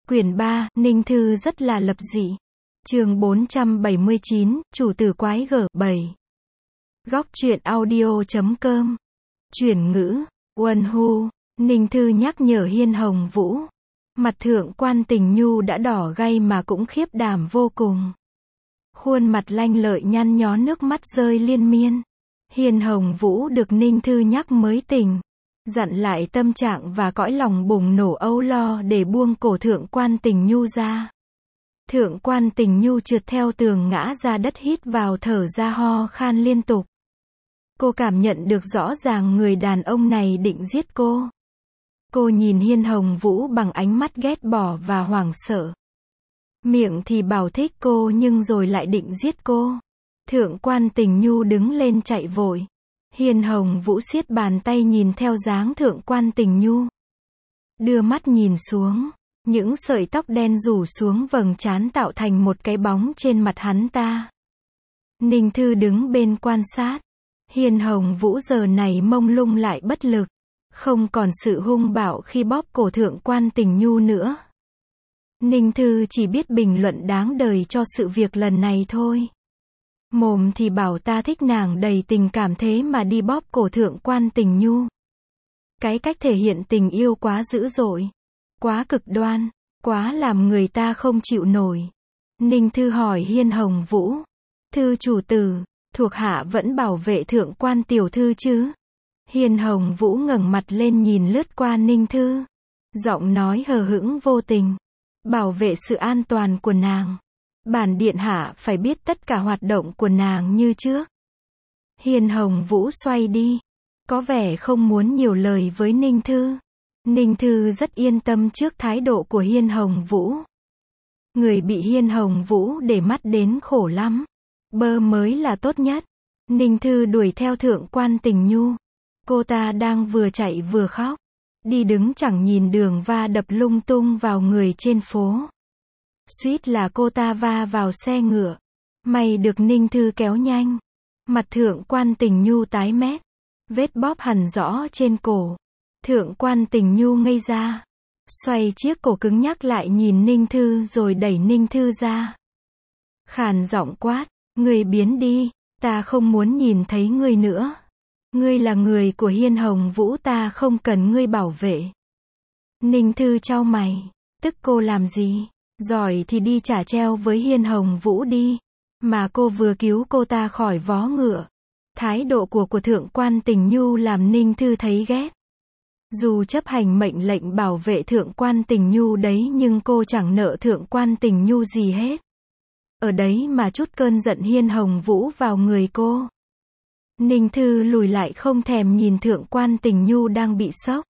Quyển 3, Ninh Thư rất là lập dị. Chương 479, Chủ tử quái gở 7. Góc truyện audio.com. Chuyển ngữ, Uân Hu, Ninh Thư nhắc nhở Hiên Hồng Vũ. Mặt Thượng Quan Tình Nhu đã đỏ gay mà cũng khiếp đảm vô cùng. Khuôn mặt lanh lợi nhăn nhó, nước mắt rơi liên miên. Hiên Hồng Vũ được Ninh Thư nhắc mới tỉnh. Dặn lại tâm trạng và cõi lòng bùng nổ âu lo để buông cổ Thượng Quan Tình Nhu ra. Thượng Quan Tình Nhu trượt theo tường ngã ra đất, hít vào thở ra, ho khan liên tục. Cô cảm nhận được rõ ràng người đàn ông này định giết cô. Cô nhìn Hiên Hồng Vũ bằng ánh mắt ghét bỏ và hoảng sợ. Miệng thì bảo thích cô nhưng rồi lại định giết cô. Thượng Quan Tình Nhu đứng lên chạy vội. Hiên Hồng Vũ siết bàn tay nhìn theo dáng Thượng Quan Tình Nhu. Đưa mắt nhìn xuống, những sợi tóc đen rủ xuống vầng trán tạo thành một cái bóng trên mặt hắn ta. Ninh Thư đứng bên quan sát. Hiên Hồng Vũ giờ này mông lung lại bất lực, không còn sự hung bạo khi bóp cổ Thượng Quan Tình Nhu nữa. Ninh Thư chỉ biết bình luận đáng đời cho sự việc lần này thôi. Mồm thì bảo ta thích nàng đầy tình cảm, thế mà đi bóp cổ Thượng Quan Tình Nhu. Cái cách thể hiện tình yêu quá dữ dội, quá cực đoan, quá làm người ta không chịu nổi. Ninh Thư hỏi Hiên Hồng Vũ. Thư chủ tử, thuộc hạ vẫn bảo vệ Thượng Quan tiểu thư chứ? Hiên Hồng Vũ ngẩng mặt lên nhìn lướt qua Ninh Thư. Giọng nói hờ hững vô tình. Bảo vệ sự an toàn của nàng. Bản điện hạ phải biết tất cả hoạt động của nàng như trước. Hiên Hồng Vũ xoay đi. Có vẻ không muốn nhiều lời với Ninh Thư. Ninh Thư rất yên tâm trước thái độ của Hiên Hồng Vũ. Người bị Hiên Hồng Vũ để mắt đến khổ lắm. Bơ mới là tốt nhất. Ninh Thư đuổi theo Thượng Quan Tình Nhu. Cô ta đang vừa chạy vừa khóc. Đi đứng chẳng nhìn đường, va đập lung tung vào người trên phố. Suýt là cô ta va vào xe ngựa. May được Ninh Thư kéo nhanh. Mặt Thượng Quan Tình Nhu tái mét. Vết bóp hằn rõ trên cổ. Thượng Quan Tình Nhu ngây ra. Xoay chiếc cổ cứng nhắc lại nhìn Ninh Thư rồi đẩy Ninh Thư ra. Khàn giọng quát. Ngươi biến đi. Ta không muốn nhìn thấy ngươi nữa. Ngươi là người của Hiên Hồng Vũ, ta không cần ngươi bảo vệ. Ninh Thư chau mày. Tức cô làm gì? Giỏi thì đi trả treo với Hiên Hồng Vũ đi. Mà cô vừa cứu cô ta khỏi vó ngựa. Thái độ của Thượng Quan Tình Nhu làm Ninh Thư thấy ghét. Dù chấp hành mệnh lệnh bảo vệ Thượng Quan Tình Nhu đấy nhưng cô chẳng nợ Thượng Quan Tình Nhu gì hết. Ở đấy mà chút cơn giận Hiên Hồng Vũ vào người cô. Ninh Thư lùi lại không thèm nhìn Thượng Quan Tình Nhu đang bị sốc.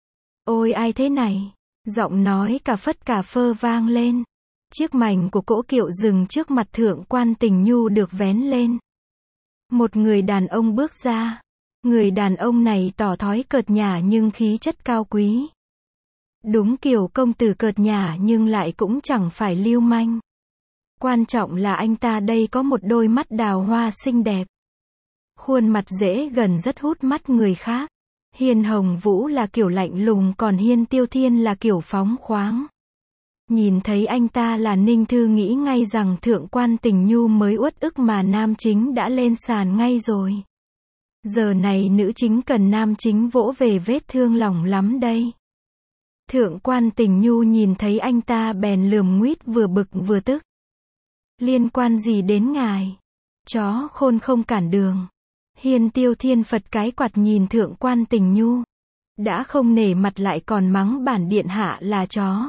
Ôi ai thế này? Giọng nói cả phất cả phơ vang lên. Chiếc mảnh của cỗ kiệu dừng trước mặt Thượng Quan Tình Nhu được vén lên. Một người đàn ông bước ra. Người đàn ông này tỏ thói cợt nhả nhưng khí chất cao quý. Đúng kiểu công tử cợt nhả nhưng lại cũng chẳng phải lưu manh. Quan trọng là anh ta đây có một đôi mắt đào hoa xinh đẹp. Khuôn mặt dễ gần rất hút mắt người khác. Hiên Hồng Vũ là kiểu lạnh lùng, còn Hiên Tiêu Thiên là kiểu phóng khoáng. Nhìn thấy anh ta là Ninh Thư nghĩ ngay rằng Thượng Quan Tình Nhu mới uất ức mà nam chính đã lên sàn ngay rồi. Giờ này nữ chính cần nam chính vỗ về vết thương lòng lắm đây. Thượng Quan Tình Nhu nhìn thấy anh ta bèn lườm nguýt, vừa bực vừa tức. Liên quan gì đến ngài? Chó khôn không cản đường. Hiên Tiêu Thiên phật cái quạt nhìn Thượng Quan Tình Nhu. Đã không nể mặt lại còn mắng bản điện hạ là chó.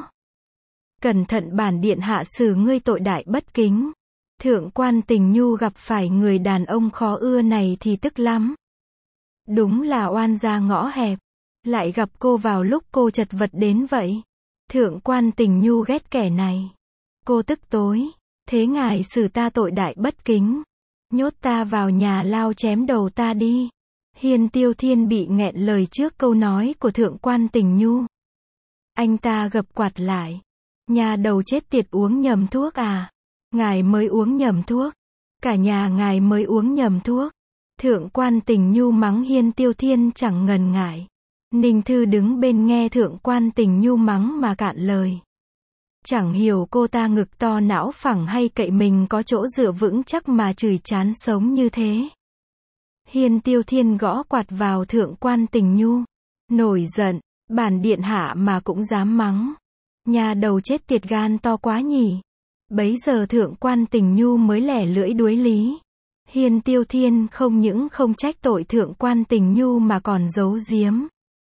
Cẩn thận bản điện hạ xử ngươi tội đại bất kính. Thượng Quan Tình Nhu gặp phải người đàn ông khó ưa này thì tức lắm. Đúng là oan gia ngõ hẹp. Lại gặp cô vào lúc cô chật vật đến vậy. Thượng Quan Tình Nhu ghét kẻ này. Cô tức tối. Thế ngài xử ta tội đại bất kính. Nhốt ta vào nhà lao chém đầu ta đi. Hiên Tiêu Thiên bị nghẹn lời trước câu nói của Thượng Quan Tình Nhu. Anh ta gập quạt lại. Nhà đầu chết tiệt, uống nhầm thuốc à? Ngài mới uống nhầm thuốc. Cả nhà ngài mới uống nhầm thuốc. Thượng Quan Tình Nhu mắng Hiên Tiêu Thiên chẳng ngần ngại. Ninh Thư đứng bên nghe Thượng Quan Tình Nhu mắng mà cạn lời. Chẳng hiểu cô ta ngực to não phẳng hay cậy mình có chỗ dựa vững chắc mà chửi chán sống như thế. Hiên Tiêu Thiên gõ quạt vào Thượng quan Tình Nhu. Nổi giận, bản điện hạ mà cũng dám mắng. Nhà đầu chết tiệt gan to quá nhỉ. Bấy giờ Thượng quan Tình Nhu mới lẻ lưỡi đuối lý. Hiên Tiêu Thiên không những không trách tội Thượng quan Tình Nhu mà còn giấu giếm,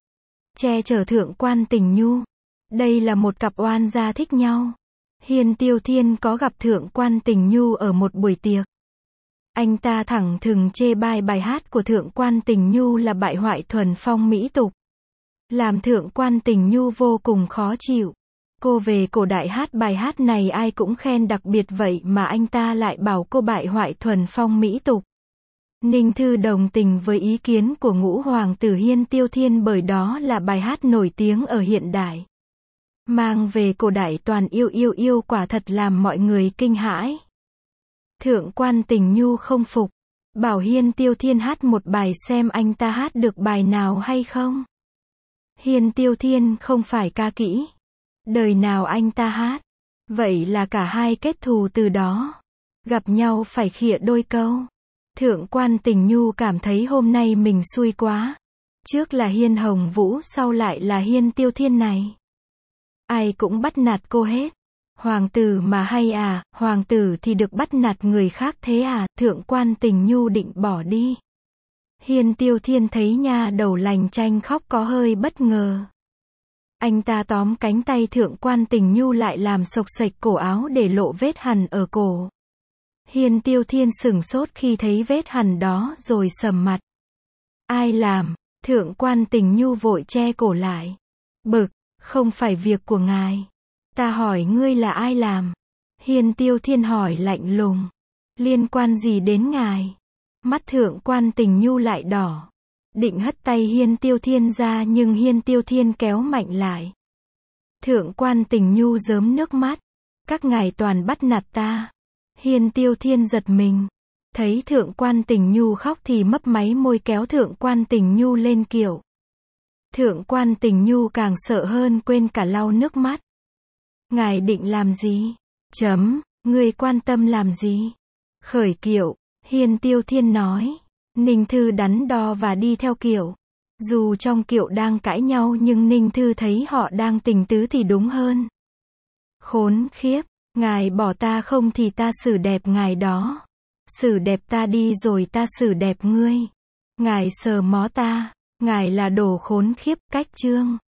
che chở Thượng quan Tình Nhu. Đây là một cặp oan gia thích nhau. Hiên Tiêu Thiên có gặp Thượng quan Tình Nhu ở một buổi tiệc. Anh ta thẳng thừng chê bai bài hát của Thượng quan Tình Nhu là bại hoại thuần phong mỹ tục, làm Thượng quan Tình Nhu vô cùng khó chịu. Cô về cổ đại hát bài hát này ai cũng khen đặc biệt vậy mà anh ta lại bảo cô bại hoại thuần phong mỹ tục. Ninh Thư đồng tình với ý kiến của ngũ hoàng tử Hiên Tiêu Thiên bởi đó là bài hát nổi tiếng ở hiện đại. Mang về cổ đại toàn yêu quả thật làm mọi người kinh hãi. Thượng quan Tình Nhu không phục, bảo Hiên Tiêu Thiên hát một bài xem anh ta hát được bài nào hay không. Hiên Tiêu Thiên không phải ca kỹ, đời nào anh ta hát. Vậy là cả hai kết thù từ đó. Gặp nhau phải khịa đôi câu. Thượng quan Tình Nhu cảm thấy hôm nay mình xui quá. Trước là Hiên Hồng Vũ, sau lại là Hiên Tiêu Thiên này. Ai cũng bắt nạt cô hết. Hoàng tử mà hay à, hoàng tử thì được bắt nạt người khác thế à. Thượng quan Tình Nhu định bỏ đi. Hiên Tiêu Thiên thấy nha đầu lành chanh khóc có hơi bất ngờ. Anh ta tóm cánh tay Thượng quan Tình Nhu lại làm xộc xệch cổ áo để lộ vết hằn ở cổ. Hiên Tiêu Thiên sửng sốt khi thấy vết hằn đó rồi sầm mặt. Ai làm? Thượng quan Tình Nhu vội che cổ lại. Bực, không phải việc của ngài. Ta hỏi ngươi là ai làm? Hiên Tiêu Thiên hỏi lạnh lùng. Liên quan gì đến ngài? Mắt Thượng quan Tình Nhu lại đỏ. Định hất tay Hiên Tiêu Thiên ra nhưng Hiên Tiêu Thiên kéo mạnh lại. Thượng quan Tình Nhu rớm nước mắt. Các ngài toàn bắt nạt ta. Hiên Tiêu Thiên giật mình. Thấy Thượng quan Tình Nhu khóc thì mấp máy môi kéo Thượng quan Tình Nhu lên kiệu. Thượng quan Tình Nhu càng sợ hơn quên cả lau nước mắt. Ngài định làm gì? Ngươi quan tâm làm gì? Khởi kiệu, Hiên Tiêu Thiên nói. Ninh Thư đắn đo và đi theo kiệu. Dù trong kiệu đang cãi nhau nhưng Ninh Thư thấy họ đang tình tứ thì đúng hơn. Khốn khiếp, ngài bỏ ta không thì ta xử đẹp ngài đó. Xử đẹp ta đi rồi ta xử đẹp ngươi. Ngài sờ mó ta, ngài là đồ khốn khiếp, cách chương.